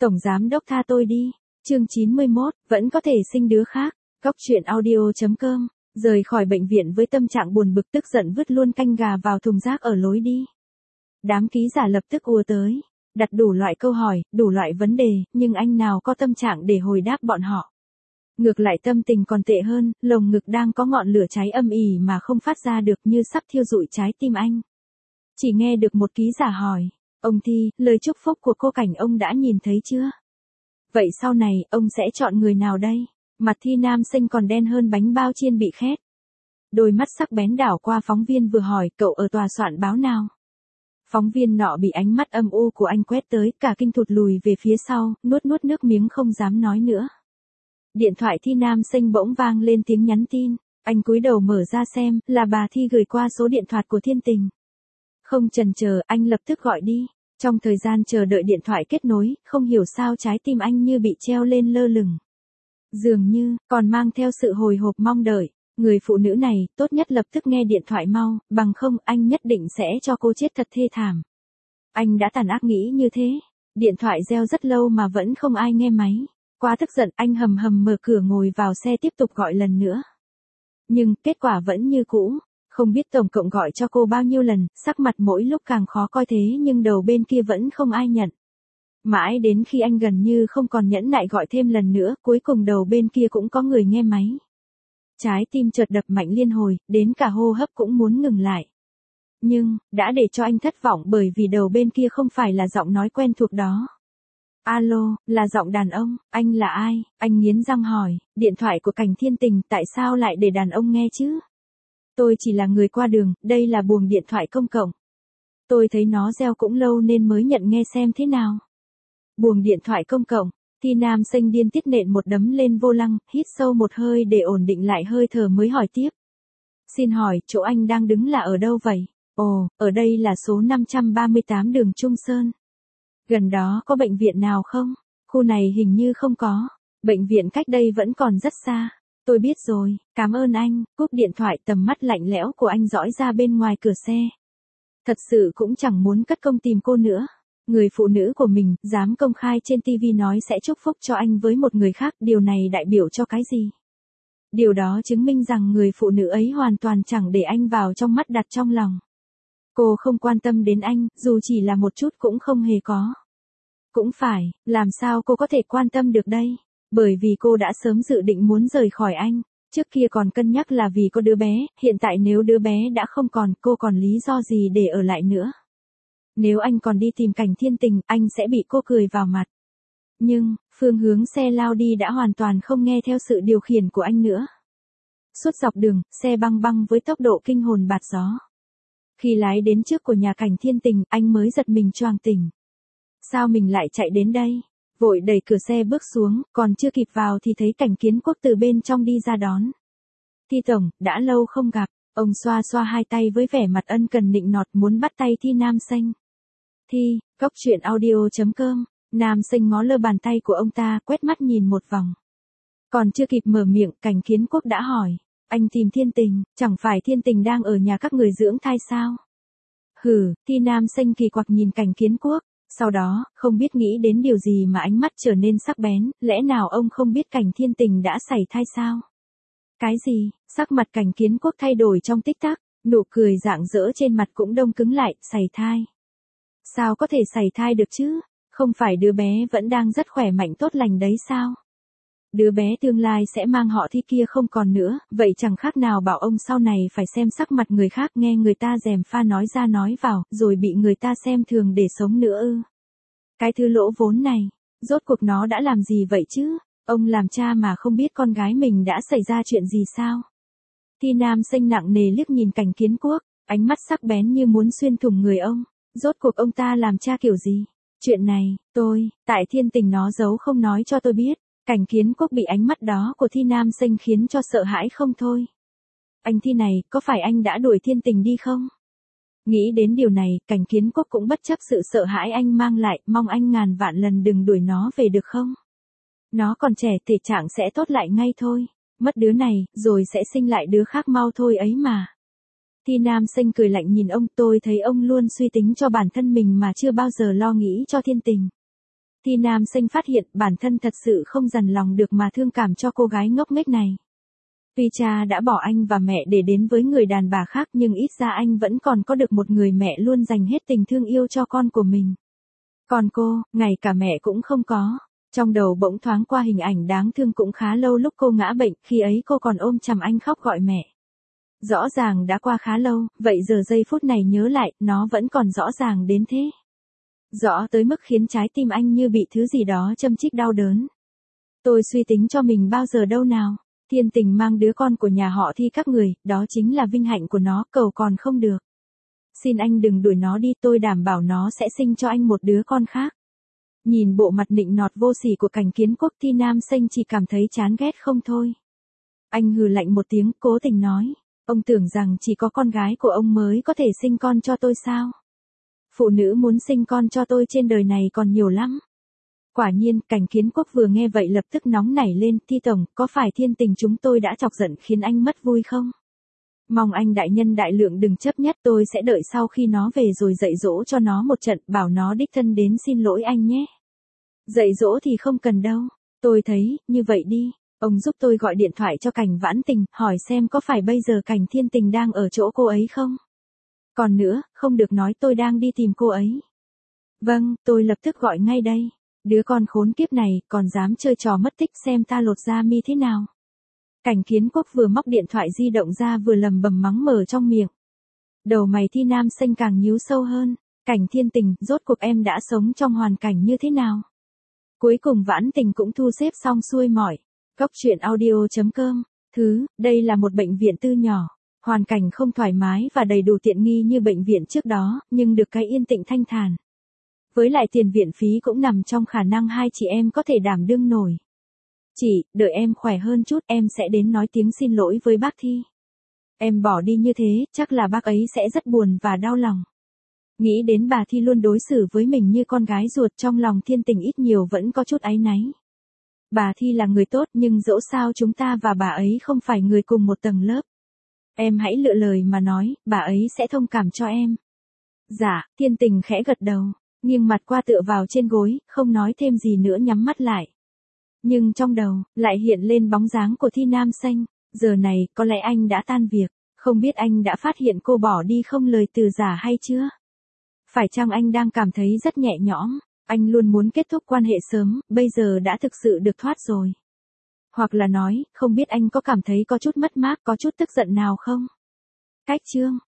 Tổng giám đốc tha tôi đi. Chương 91, vẫn có thể sinh đứa khác. Góc truyện audio.com. Rời khỏi bệnh viện với tâm trạng buồn bực tức giận vứt luôn canh gà vào thùng rác ở lối đi. Đám ký giả lập tức ùa tới, đặt đủ loại câu hỏi, đủ loại vấn đề, nhưng anh nào có tâm trạng để hồi đáp bọn họ. Ngược lại tâm tình còn tệ hơn, lồng ngực đang có ngọn lửa cháy âm ỉ mà không phát ra được như sắp thiêu rụi trái tim anh. Chỉ nghe được một ký giả hỏi, ông Thi, lời chúc phúc của cô Cảnh ông đã nhìn thấy chưa? Vậy sau này, ông sẽ chọn người nào đây? Mặt Thi Nam Sinh còn đen hơn bánh bao chiên bị khét. Đôi mắt sắc bén đảo qua phóng viên vừa hỏi, cậu ở tòa soạn báo nào? Phóng viên nọ bị ánh mắt âm u của anh quét tới, cả kinh thụt lùi về phía sau, nuốt nước miếng không dám nói nữa. Điện thoại Thi Nam Sinh bỗng vang lên tiếng nhắn tin, anh cúi đầu mở ra xem, là bà Thi gửi qua số điện thoại của Thiên Tình. Không chần chờ, anh lập tức gọi đi. Trong thời gian chờ đợi điện thoại kết nối, không hiểu sao trái tim anh như bị treo lên lơ lửng. Dường như, còn mang theo sự hồi hộp mong đợi. Người phụ nữ này, tốt nhất lập tức nghe điện thoại mau, bằng không anh nhất định sẽ cho cô chết thật thê thảm. Anh đã tàn ác nghĩ như thế. Điện thoại reo rất lâu mà vẫn không ai nghe máy. Quá tức giận, anh hầm hầm mở cửa ngồi vào xe tiếp tục gọi lần nữa. Nhưng, kết quả vẫn như cũ. Không biết tổng cộng gọi cho cô bao nhiêu lần, sắc mặt mỗi lúc càng khó coi thế nhưng đầu bên kia vẫn không ai nhận. Mãi đến khi anh gần như không còn nhẫn nại gọi thêm lần nữa, cuối cùng đầu bên kia cũng có người nghe máy. Trái tim chợt đập mạnh liên hồi, đến cả hô hấp cũng muốn ngừng lại. Nhưng, đã để cho anh thất vọng bởi vì đầu bên kia không phải là giọng nói quen thuộc đó. Alo, là giọng đàn ông, anh là ai? Anh nghiến răng hỏi, điện thoại của Cảnh Thiên Tình tại sao lại để đàn ông nghe chứ? Tôi chỉ là người qua đường, đây là buồng điện thoại công cộng. Tôi thấy nó reo cũng lâu nên mới nhận nghe xem thế nào. Buồng điện thoại công cộng, Thi Nam Sinh điên tiết nện một đấm lên vô lăng, hít sâu một hơi để ổn định lại hơi thở mới hỏi tiếp. Xin hỏi, chỗ anh đang đứng là ở đâu vậy? Ồ, ở đây là số 538 đường Trung Sơn. Gần đó có bệnh viện nào không? Khu này hình như không có. Bệnh viện cách đây vẫn còn rất xa. Tôi biết rồi, cảm ơn anh. Cúp điện thoại, tầm mắt lạnh lẽo của anh dõi ra bên ngoài cửa xe. Thật sự cũng chẳng muốn cất công tìm cô nữa. Người phụ nữ của mình, dám công khai trên TV nói sẽ chúc phúc cho anh với một người khác, điều này đại biểu cho cái gì? Điều đó chứng minh rằng người phụ nữ ấy hoàn toàn chẳng để anh vào trong mắt đặt trong lòng. Cô không quan tâm đến anh, dù chỉ là một chút cũng không hề có. Cũng phải, làm sao cô có thể quan tâm được đây? Bởi vì cô đã sớm dự định muốn rời khỏi anh. Trước kia còn cân nhắc là vì có đứa bé, hiện tại nếu đứa bé đã không còn, cô còn lý do gì để ở lại nữa? Nếu anh còn đi tìm Cảnh Thiên Tình, anh sẽ bị cô cười vào mặt. Nhưng, phương hướng xe lao đi đã hoàn toàn không nghe theo sự điều khiển của anh nữa. Suốt dọc đường, xe băng băng với tốc độ kinh hồn bạt gió. Khi lái đến trước của nhà Cảnh Thiên Tình, anh mới giật mình choàng tỉnh. Sao mình lại chạy đến đây? Vội đẩy cửa xe bước xuống, còn chưa kịp vào thì thấy Cảnh Kiến Quốc từ bên trong đi ra đón. Thi tổng, đã lâu không gặp. Ông xoa xoa hai tay với vẻ mặt ân cần nịnh nọt muốn bắt tay Thi Nam Sinh. Thi, góc truyện audio.com. Nam Sinh ngó lơ bàn tay của ông ta, quét mắt nhìn một vòng. Còn chưa kịp mở miệng, Cảnh Kiến Quốc đã hỏi. Anh tìm Thiên Tình, chẳng phải Thiên Tình đang ở nhà các người dưỡng thai sao? Hừ, Thi Nam Sinh kỳ quặc nhìn Cảnh Kiến Quốc. Sau đó, không biết nghĩ đến điều gì mà ánh mắt trở nên sắc bén, lẽ nào ông không biết Cảnh Thiên Tình đã sảy thai sao? Cái gì? Sắc mặt Cảnh Kiến Quốc thay đổi trong tích tắc, nụ cười rạng rỡ trên mặt cũng đông cứng lại, sảy thai. Sao có thể sảy thai được chứ? Không phải đứa bé vẫn đang rất khỏe mạnh tốt lành đấy sao? Đứa bé tương lai sẽ mang họ Thi kia không còn nữa, vậy chẳng khác nào bảo ông sau này phải xem sắc mặt người khác nghe người ta gièm pha nói ra nói vào, rồi bị người ta xem thường để sống nữa ư. Cái thứ lỗ vốn này, rốt cuộc nó đã làm gì vậy chứ? Ông làm cha mà không biết con gái mình đã xảy ra chuyện gì sao? Thi Nam Sinh nặng nề liếc nhìn Cảnh Kiến Quốc, ánh mắt sắc bén như muốn xuyên thủng người ông. Rốt cuộc ông ta làm cha kiểu gì? Chuyện này, tại Thiên Tình nó giấu không nói cho tôi biết. Cảnh Kiến Quốc bị ánh mắt đó của Thi Nam Sinh khiến cho sợ hãi không thôi. Anh Thi này, có phải anh đã đuổi Thiên Tình đi không? Nghĩ đến điều này, Cảnh Kiến Quốc cũng bất chấp sự sợ hãi anh mang lại, mong anh ngàn vạn lần đừng đuổi nó về được không? Nó còn trẻ, thể trạng sẽ tốt lại ngay thôi. Mất đứa này, rồi sẽ sinh lại đứa khác mau thôi ấy mà. Thi Nam Sinh cười lạnh nhìn ông, tôi thấy ông luôn suy tính cho bản thân mình mà chưa bao giờ lo nghĩ cho Thiên Tình. Thi Nam Xanh phát hiện bản thân thật sự không dằn lòng được mà thương cảm cho cô gái ngốc nghếch này. Tuy cha đã bỏ anh và mẹ để đến với người đàn bà khác nhưng ít ra anh vẫn còn có được một người mẹ luôn dành hết tình thương yêu cho con của mình. Còn cô, ngay cả mẹ cũng không có. Trong đầu bỗng thoáng qua hình ảnh đáng thương cũng khá lâu lúc cô ngã bệnh, khi ấy cô còn ôm chầm anh khóc gọi mẹ. Rõ ràng đã qua khá lâu, vậy giờ giây phút này nhớ lại, nó vẫn còn rõ ràng đến thế. Rõ tới mức khiến trái tim anh như bị thứ gì đó châm chích đau đớn. Tôi suy tính cho mình bao giờ đâu nào. Thiên Tình mang đứa con của nhà họ Thi các người, đó chính là vinh hạnh của nó, cầu còn không được. Xin anh đừng đuổi nó đi, tôi đảm bảo nó sẽ sinh cho anh một đứa con khác. Nhìn bộ mặt nịnh nọt vô sỉ của Cảnh Kiến Quốc, Thi Nam Xanh chỉ cảm thấy chán ghét không thôi. Anh hừ lạnh một tiếng, cố tình nói, ông tưởng rằng chỉ có con gái của ông mới có thể sinh con cho tôi sao? Phụ nữ muốn sinh con cho tôi trên đời này còn nhiều lắm. Quả nhiên, Cảnh Kiến Quốc vừa nghe vậy lập tức nóng nảy lên, Thi tổng, có phải Thiên Tình chúng tôi đã chọc giận khiến anh mất vui không? Mong anh đại nhân đại lượng đừng chấp nhất, tôi sẽ đợi sau khi nó về rồi dạy dỗ cho nó một trận, bảo nó đích thân đến xin lỗi anh nhé. Dạy dỗ thì không cần đâu, tôi thấy, như vậy đi, ông giúp tôi gọi điện thoại cho Cảnh Vãn Tình, hỏi xem có phải bây giờ Cảnh Thiên Tình đang ở chỗ cô ấy không? Còn nữa, không được nói tôi đang đi tìm cô ấy. Vâng, tôi lập tức gọi ngay đây. Đứa con khốn kiếp này, còn dám chơi trò mất tích, xem ta lột da mi thế nào. Cảnh Kiến Quốc vừa móc điện thoại di động ra vừa lầm bầm mắng mờ trong miệng. Đầu mày Thi Nam Xanh càng nhíu sâu hơn. Cảnh Thiên Tình, rốt cuộc em đã sống trong hoàn cảnh như thế nào? Cuối cùng Vãn Tình cũng thu xếp xong xuôi mọi. Cóc truyện audio.com. Đây là một bệnh viện tư nhỏ. Hoàn cảnh không thoải mái và đầy đủ tiện nghi như bệnh viện trước đó, nhưng được cái yên tĩnh thanh thản. Với lại tiền viện phí cũng nằm trong khả năng hai chị em có thể đảm đương nổi. Chị, đợi em khỏe hơn chút em sẽ đến nói tiếng xin lỗi với bác Thi. Em bỏ đi như thế, chắc là bác ấy sẽ rất buồn và đau lòng. Nghĩ đến bà Thi luôn đối xử với mình như con gái ruột, trong lòng Thiên Tình ít nhiều vẫn có chút áy náy. Bà Thi là người tốt nhưng dẫu sao chúng ta và bà ấy không phải người cùng một tầng lớp. Em hãy lựa lời mà nói, bà ấy sẽ thông cảm cho em. Dạ, Thiên Tình khẽ gật đầu, nghiêng mặt qua tựa vào trên gối, không nói thêm gì nữa, nhắm mắt lại. Nhưng trong đầu, lại hiện lên bóng dáng của Thi Nam Xanh, giờ này, có lẽ anh đã tan việc, không biết anh đã phát hiện cô bỏ đi không lời từ giả hay chưa? Phải chăng anh đang cảm thấy rất nhẹ nhõm, anh luôn muốn kết thúc quan hệ sớm, bây giờ đã thực sự được thoát rồi. Hoặc là nói, không biết anh có cảm thấy có chút mất mát, có chút tức giận nào không? Cách chương